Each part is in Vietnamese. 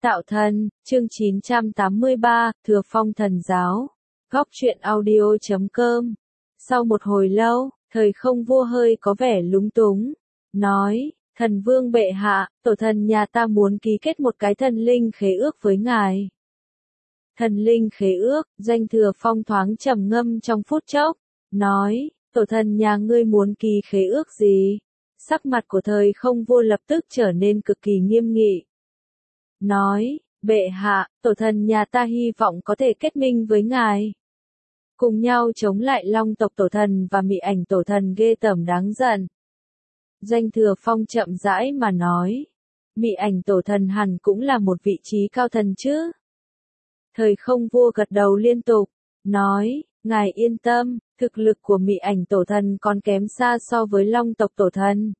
Tạo thần, chương 983, Thừa Phong Thần Giáo. Góc truyện audio.com. Sau một hồi lâu, Thời Không Vua hơi có vẻ lúng túng, nói, thần vương bệ hạ, tổ thần nhà ta muốn ký kết một cái thần linh khế ước với ngài. Thần linh khế ước, Doanh Thừa Phong thoáng trầm ngâm trong phút chốc, nói, tổ thần nhà ngươi muốn ký khế ước gì? Sắc mặt của Thời Không Vua lập tức trở nên cực kỳ nghiêm nghị. Nói, bệ hạ, tổ thần nhà ta hy vọng có thể kết minh với ngài. Cùng nhau chống lại Long tộc tổ thần và Mị Ảnh tổ thần ghê tởm đáng giận. Doanh Thừa Phong chậm rãi mà nói, Mị Ảnh tổ thần hẳn cũng là một vị trí cao thần chứ. Thời Không Vua gật đầu liên tục, nói, ngài yên tâm, thực lực của Mị Ảnh tổ thần còn kém xa so với Long tộc tổ thần.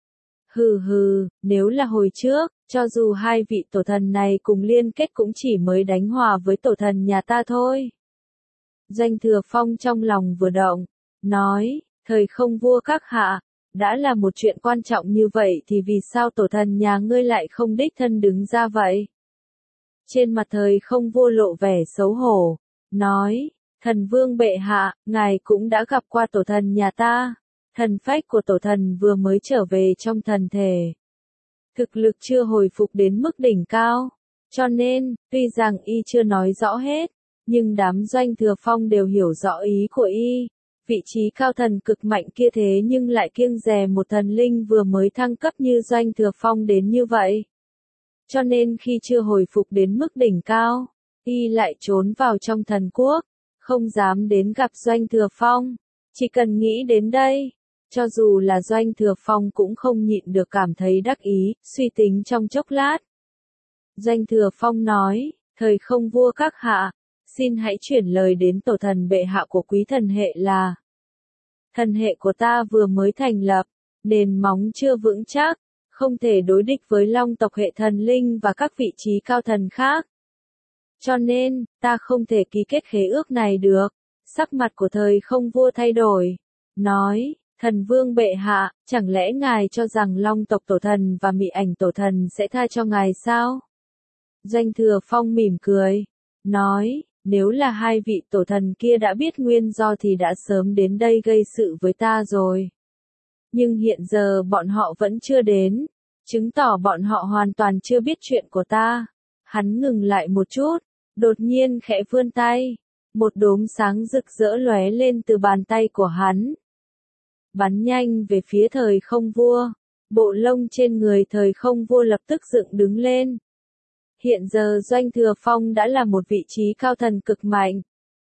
Hừ, nếu là hồi trước, cho dù hai vị tổ thần này cùng liên kết cũng chỉ mới đánh hòa với tổ thần nhà ta thôi. Doanh Thừa Phong trong lòng vừa động, nói, Thời Không Vua các hạ, đã là một chuyện quan trọng như vậy thì vì sao tổ thần nhà ngươi lại không đích thân đứng ra vậy? Trên mặt Thời Không Vua lộ vẻ xấu hổ, nói, thần vương bệ hạ, ngài cũng đã gặp qua tổ thần nhà ta. Thần phách của tổ thần vừa mới trở về trong thần thể. Thực lực chưa hồi phục đến mức đỉnh cao. Cho nên, tuy rằng y chưa nói rõ hết, nhưng đám Doanh Thừa Phong đều hiểu rõ ý của y. Vị trí cao thần cực mạnh kia thế nhưng lại kiêng dè một thần linh vừa mới thăng cấp như Doanh Thừa Phong đến như vậy. Cho nên khi chưa hồi phục đến mức đỉnh cao, y lại trốn vào trong thần quốc, không dám đến gặp Doanh Thừa Phong. Chỉ cần nghĩ đến đây, cho dù là Doanh Thừa Phong cũng không nhịn được cảm thấy đắc ý, suy tính trong chốc lát. Doanh Thừa Phong nói, Thời Không Vua các hạ, xin hãy chuyển lời đến tổ thần bệ hạ của quý thần hệ là. Thần hệ của ta vừa mới thành lập, nền móng chưa vững chắc, không thể đối địch với Long tộc hệ thần linh và các vị trí cao thần khác. Cho nên, ta không thể ký kết khế ước này được. Sắc mặt của Thời Không Vua thay đổi, nói, thần vương bệ hạ, chẳng lẽ ngài cho rằng Long tộc tổ thần và Mị Ảnh tổ thần sẽ tha cho ngài sao? Doanh Thừa Phong mỉm cười, nói, nếu là hai vị tổ thần kia đã biết nguyên do thì đã sớm đến đây gây sự với ta rồi. Nhưng hiện giờ bọn họ vẫn chưa đến, chứng tỏ bọn họ hoàn toàn chưa biết chuyện của ta. Hắn ngừng lại một chút, đột nhiên khẽ vươn tay, một đốm sáng rực rỡ lóe lên từ bàn tay của hắn. Bắn nhanh về phía Thời Không Vua, bộ lông trên người Thời Không Vua lập tức dựng đứng lên. Hiện giờ Doanh Thừa Phong đã là một vị trí cao thần cực mạnh.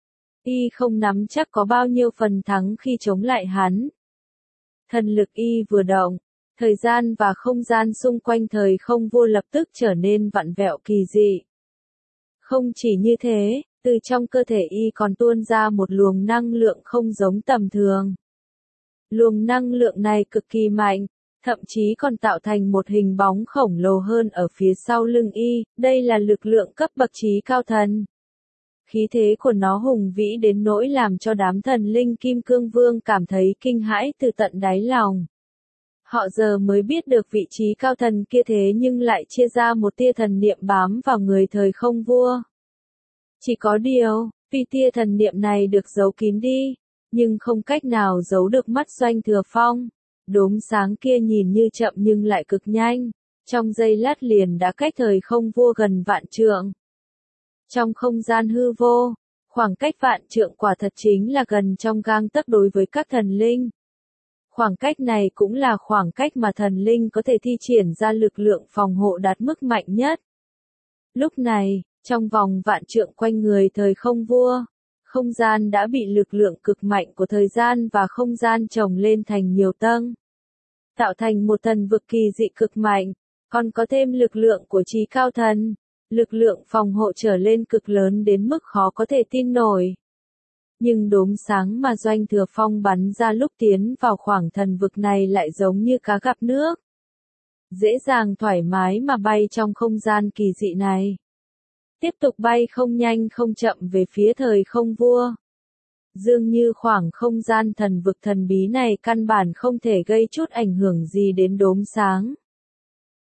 Y không nắm chắc có bao nhiêu phần thắng khi chống lại hắn. Thần lực y vừa động, thời gian và không gian xung quanh Thời Không Vua lập tức trở nên vặn vẹo kỳ dị. Không chỉ như thế, từ trong cơ thể y còn tuôn ra một luồng năng lượng không giống tầm thường. Luồng năng lượng này cực kỳ mạnh, thậm chí còn tạo thành một hình bóng khổng lồ hơn ở phía sau lưng y, đây là lực lượng cấp bậc trí cao thần. Khí thế của nó hùng vĩ đến nỗi làm cho đám thần linh Kim Cương Vương cảm thấy kinh hãi từ tận đáy lòng. Họ giờ mới biết được vị trí cao thần kia thế nhưng lại chia ra một tia thần niệm bám vào người Thời Không Vua. Chỉ có điều, vì tia thần niệm này được giấu kín đi, nhưng không cách nào giấu được mắt Doanh Thừa Phong. Đốm sáng kia nhìn như chậm nhưng lại cực nhanh, trong giây lát liền đã cách Thời Không Vua gần vạn trượng. Trong không gian hư vô, khoảng cách vạn trượng quả thật chính là gần trong gang tấc đối với các thần linh. Khoảng cách này cũng là khoảng cách mà thần linh có thể thi triển ra lực lượng phòng hộ đạt mức mạnh nhất. Lúc này, trong vòng vạn trượng quanh người Thời Không Vua, không gian đã bị lực lượng cực mạnh của thời gian và không gian chồng lên thành nhiều tầng, tạo thành một thần vực kỳ dị cực mạnh, còn có thêm lực lượng của trí cao thần, lực lượng phòng hộ trở lên cực lớn đến mức khó có thể tin nổi. Nhưng đốm sáng mà Doanh Thừa Phong bắn ra lúc tiến vào khoảng thần vực này lại giống như cá gặp nước. Dễ dàng thoải mái mà bay trong không gian kỳ dị này. Tiếp tục bay không nhanh không chậm về phía Thời Không Vua. Dường như khoảng không gian thần vực thần bí này căn bản không thể gây chút ảnh hưởng gì đến đốm sáng.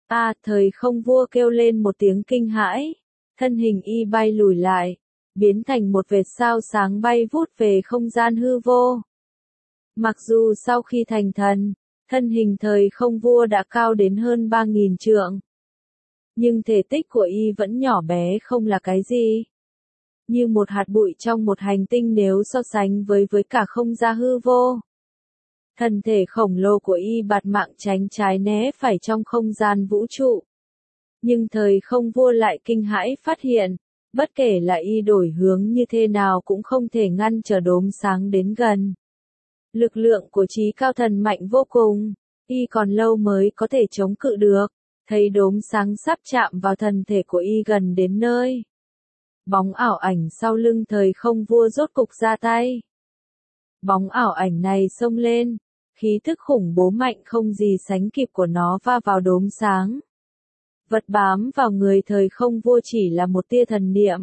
Thời không vua kêu lên một tiếng kinh hãi, thân hình y bay lùi lại, biến thành một vệt sao sáng bay vút về không gian hư vô. Mặc dù sau khi thành thần, thân hình thời không vua đã cao đến hơn 3.000 trượng. Nhưng thể tích của y vẫn nhỏ bé không là cái gì. Như một hạt bụi trong một hành tinh nếu so sánh với cả không gian hư vô. Thân thể khổng lồ của y bạt mạng tránh trái né phải trong không gian vũ trụ. Nhưng thời không vua lại kinh hãi phát hiện, bất kể là y đổi hướng như thế nào cũng không thể ngăn trở đốm sáng đến gần. Lực lượng của trí cao thần mạnh vô cùng, y còn lâu mới có thể chống cự được, thấy đốm sáng sắp chạm vào thân thể của y gần đến nơi. Bóng ảo ảnh sau lưng thời không vua rốt cục ra tay. Bóng ảo ảnh này xông lên, khí thức khủng bố mạnh không gì sánh kịp của nó va vào đốm sáng. Vật bám vào người thời không vua chỉ là một tia thần niệm.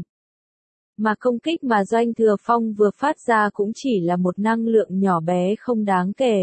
Mà công kích mà Doanh Thừa Phong vừa phát ra cũng chỉ là một năng lượng nhỏ bé không đáng kể.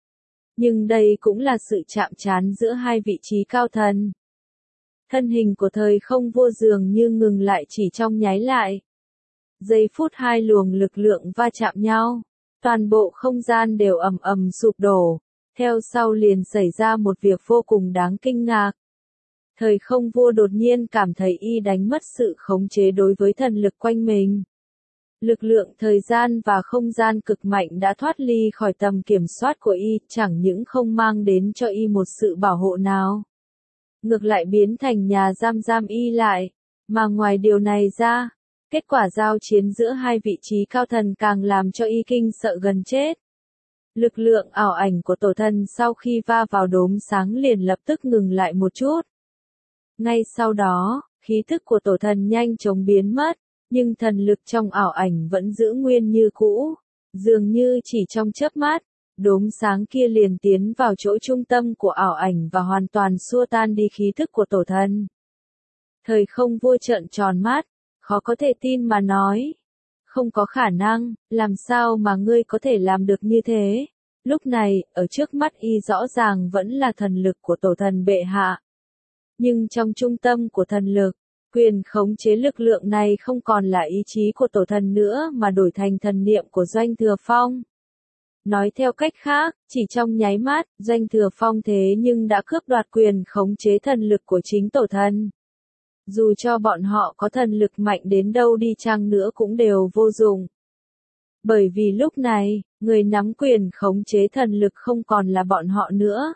Nhưng đây cũng là sự chạm trán giữa hai vị trí cao thần. Thân hình của thời không vua dường như ngừng lại chỉ trong nháy lại. Giây phút hai luồng lực lượng va chạm nhau, toàn bộ không gian đều ầm ầm sụp đổ, theo sau liền xảy ra một việc vô cùng đáng kinh ngạc. Thời không vua đột nhiên cảm thấy y đánh mất sự khống chế đối với thần lực quanh mình. Lực lượng thời gian và không gian cực mạnh đã thoát ly khỏi tầm kiểm soát của y, chẳng những không mang đến cho y một sự bảo hộ nào. Ngược lại biến thành nhà giam y lại, mà ngoài điều này ra, kết quả giao chiến giữa hai vị trí cao thần càng làm cho y kinh sợ gần chết. Lực lượng ảo ảnh của tổ thần sau khi va vào đốm sáng liền lập tức ngừng lại một chút. Ngay sau đó, khí thức của tổ thần nhanh chóng biến mất, nhưng thần lực trong ảo ảnh vẫn giữ nguyên như cũ, dường như chỉ trong chớp mắt, đốm sáng kia liền tiến vào chỗ trung tâm của ảo ảnh và hoàn toàn xua tan đi khí thức của tổ thần. Thời không vua trợn tròn mắt, khó có thể tin mà nói. Không có khả năng, làm sao mà ngươi có thể làm được như thế? Lúc này, ở trước mắt y rõ ràng vẫn là thần lực của tổ thần bệ hạ. Nhưng trong trung tâm của thần lực, quyền khống chế lực lượng này không còn là ý chí của tổ thần nữa mà đổi thành thần niệm của Doanh Thừa Phong. Nói theo cách khác, chỉ trong nháy mắt, Doanh Thừa Phong thế nhưng đã cướp đoạt quyền khống chế thần lực của chính tổ thần. Dù cho bọn họ có thần lực mạnh đến đâu đi chăng nữa cũng đều vô dụng. Bởi vì lúc này, người nắm quyền khống chế thần lực không còn là bọn họ nữa,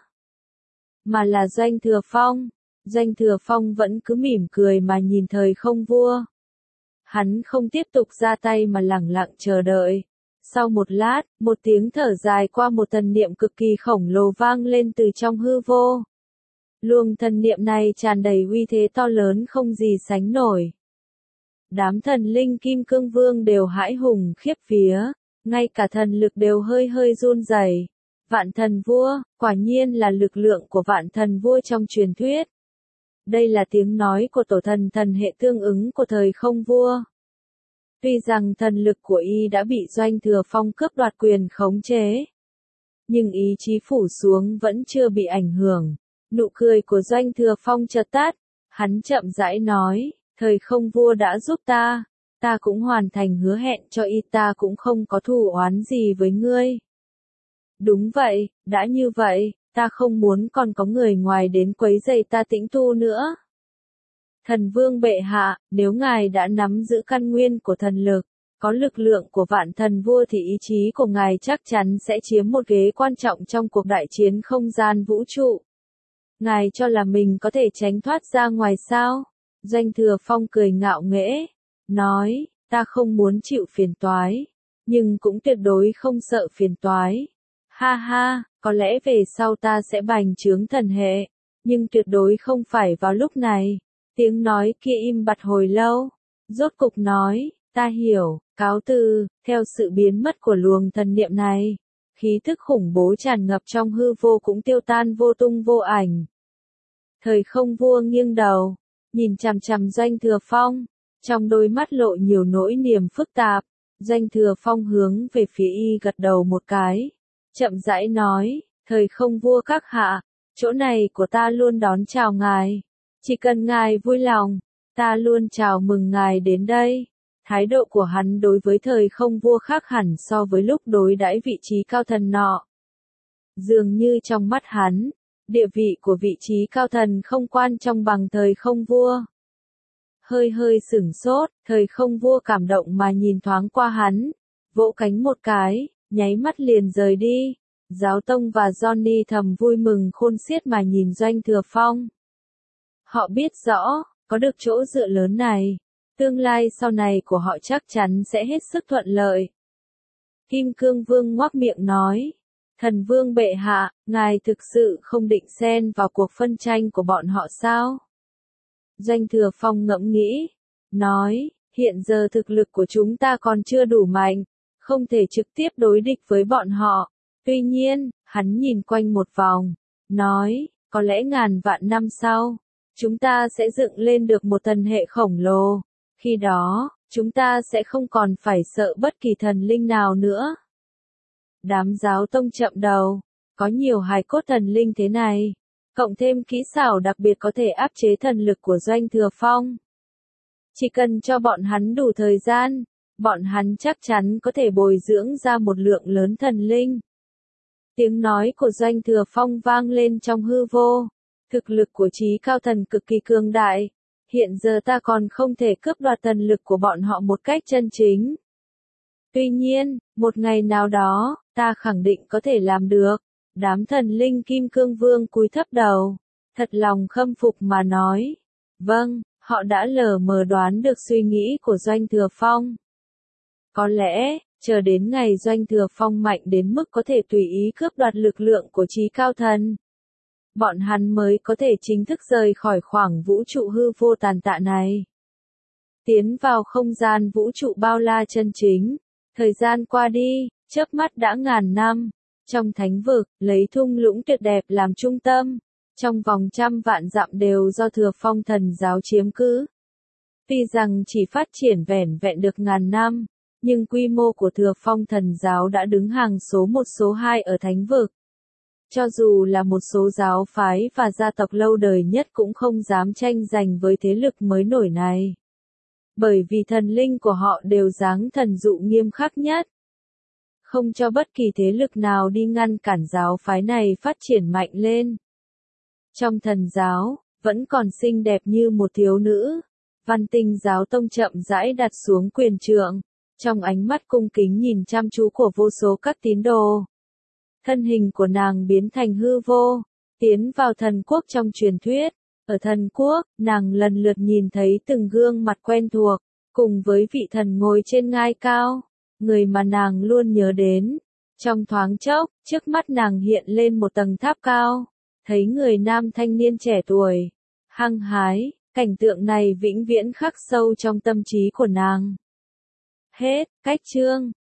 mà là Doanh Thừa Phong. Doanh Thừa Phong vẫn cứ mỉm cười mà nhìn thời không vua. Hắn không tiếp tục ra tay mà lẳng lặng chờ đợi. Sau một lát, một tiếng thở dài qua một thần niệm cực kỳ khổng lồ vang lên từ trong hư vô. Luồng thần niệm này tràn đầy uy thế to lớn không gì sánh nổi. Đám thần linh Kim Cương Vương đều hãi hùng khiếp vía, ngay cả thần lực đều hơi hơi run rẩy. Vạn thần vua, quả nhiên là lực lượng của vạn thần vua trong truyền thuyết. Đây là tiếng nói của tổ thần thần hệ tương ứng của thời không vua. Tuy rằng thần lực của y đã bị Doanh Thừa Phong cướp đoạt quyền khống chế, nhưng ý chí phủ xuống vẫn chưa bị ảnh hưởng. Nụ cười của Doanh Thừa Phong chợt tắt, hắn chậm rãi nói, thời không vua đã giúp ta cũng hoàn thành hứa hẹn cho y, ta cũng không có thù oán gì với ngươi. Đúng vậy, đã như vậy, ta không muốn còn có người ngoài đến quấy rầy ta tĩnh tu nữa. Thần vương bệ hạ, nếu ngài đã nắm giữ căn nguyên của thần lực, có lực lượng của vạn thần vua thì ý chí của ngài chắc chắn sẽ chiếm một ghế quan trọng trong cuộc đại chiến không gian vũ trụ. Ngài cho là mình có thể tránh thoát ra ngoài sao? Doanh Thừa Phong cười ngạo nghễ, nói, ta không muốn chịu phiền toái, nhưng cũng tuyệt đối không sợ phiền toái. Ha ha, có lẽ về sau ta sẽ bành trướng thần hệ, nhưng tuyệt đối không phải vào lúc này. Tiếng nói kia im bặt hồi lâu, rốt cục nói, ta hiểu, cáo từ. Theo sự biến mất của luồng thần niệm này, khí thức khủng bố tràn ngập trong hư vô cũng tiêu tan vô tung vô ảnh. Thời không vua nghiêng đầu, nhìn chằm chằm Doanh Thừa Phong, trong đôi mắt lộ nhiều nỗi niềm phức tạp. Doanh Thừa Phong hướng về phía y gật đầu một cái, chậm rãi nói, thời không vua các hạ, chỗ này của ta luôn đón chào ngài. Chỉ cần ngài vui lòng, ta luôn chào mừng ngài đến đây. Thái độ của hắn đối với thời không vua khác hẳn so với lúc đối đãi vị trí cao thần nọ. Dường như trong mắt hắn, địa vị của vị trí cao thần không quan trọng bằng thời không vua. Hơi sửng sốt, thời không vua cảm động mà nhìn thoáng qua hắn, vỗ cánh một cái, nháy mắt liền rời đi. Giáo tông và Johnny thầm vui mừng khôn xiết mà nhìn Doanh Thừa Phong. Họ biết rõ, có được chỗ dựa lớn này, tương lai sau này của họ chắc chắn sẽ hết sức thuận lợi. Kim Cương Vương ngoác miệng nói, thần vương bệ hạ, ngài thực sự không định xen vào cuộc phân tranh của bọn họ sao? Doanh Thừa Phong ngẫm nghĩ, nói, hiện giờ thực lực của chúng ta còn chưa đủ mạnh, không thể trực tiếp đối địch với bọn họ. Tuy nhiên, hắn nhìn quanh một vòng, nói, có lẽ ngàn vạn năm sau, chúng ta sẽ dựng lên được một thần hệ khổng lồ. Khi đó, chúng ta sẽ không còn phải sợ bất kỳ thần linh nào nữa. Đám giáo tông chậm đầu, có nhiều hài cốt thần linh thế này, cộng thêm kỹ xảo đặc biệt có thể áp chế thần lực của Doanh Thừa Phong. Chỉ cần cho bọn hắn đủ thời gian, bọn hắn chắc chắn có thể bồi dưỡng ra một lượng lớn thần linh. Tiếng nói của Doanh Thừa Phong vang lên trong hư vô. Thực lực của trí cao thần cực kỳ cường đại. Hiện giờ ta còn không thể cướp đoạt thần lực của bọn họ một cách chân chính. Tuy nhiên, một ngày nào đó, ta khẳng định có thể làm được. Đám thần linh Kim Cương Vương cúi thấp đầu, thật lòng khâm phục mà nói. Vâng, họ đã lờ mờ đoán được suy nghĩ của Doanh Thừa Phong. Có lẽ, chờ đến ngày Doanh Thừa Phong mạnh đến mức có thể tùy ý cướp đoạt lực lượng của trí cao thần, bọn hắn mới có thể chính thức rời khỏi khoảng vũ trụ hư vô tàn tạ này. Tiến vào không gian vũ trụ bao la chân chính. Thời gian qua đi, chớp mắt đã ngàn năm. Trong thánh vực, lấy thung lũng tuyệt đẹp làm trung tâm. Trong vòng trăm vạn dặm đều do Thừa Phong thần giáo chiếm cứ. Tuy rằng chỉ phát triển vẻn vẹn được ngàn năm, nhưng quy mô của Thừa Phong thần giáo đã đứng hàng số 1 số 2 ở thánh vực. Cho dù là một số giáo phái và gia tộc lâu đời nhất cũng không dám tranh giành với thế lực mới nổi này. Bởi vì thần linh của họ đều giáng thần dụ nghiêm khắc nhất. Không cho bất kỳ thế lực nào đi ngăn cản giáo phái này phát triển mạnh lên. Trong thần giáo, vẫn còn xinh đẹp như một thiếu nữ. Văn Tinh giáo tông chậm rãi đặt xuống quyền trượng. Trong ánh mắt cung kính nhìn chăm chú của vô số các tín đồ. Thân hình của nàng biến thành hư vô, tiến vào thần quốc trong truyền thuyết. Ở thần quốc, nàng lần lượt nhìn thấy từng gương mặt quen thuộc, cùng với vị thần ngồi trên ngai cao, người mà nàng luôn nhớ đến. Trong thoáng chốc, trước mắt nàng hiện lên một tầng tháp cao, thấy người nam thanh niên trẻ tuổi, hăng hái, cảnh tượng này vĩnh viễn khắc sâu trong tâm trí của nàng. Hết, cách chương.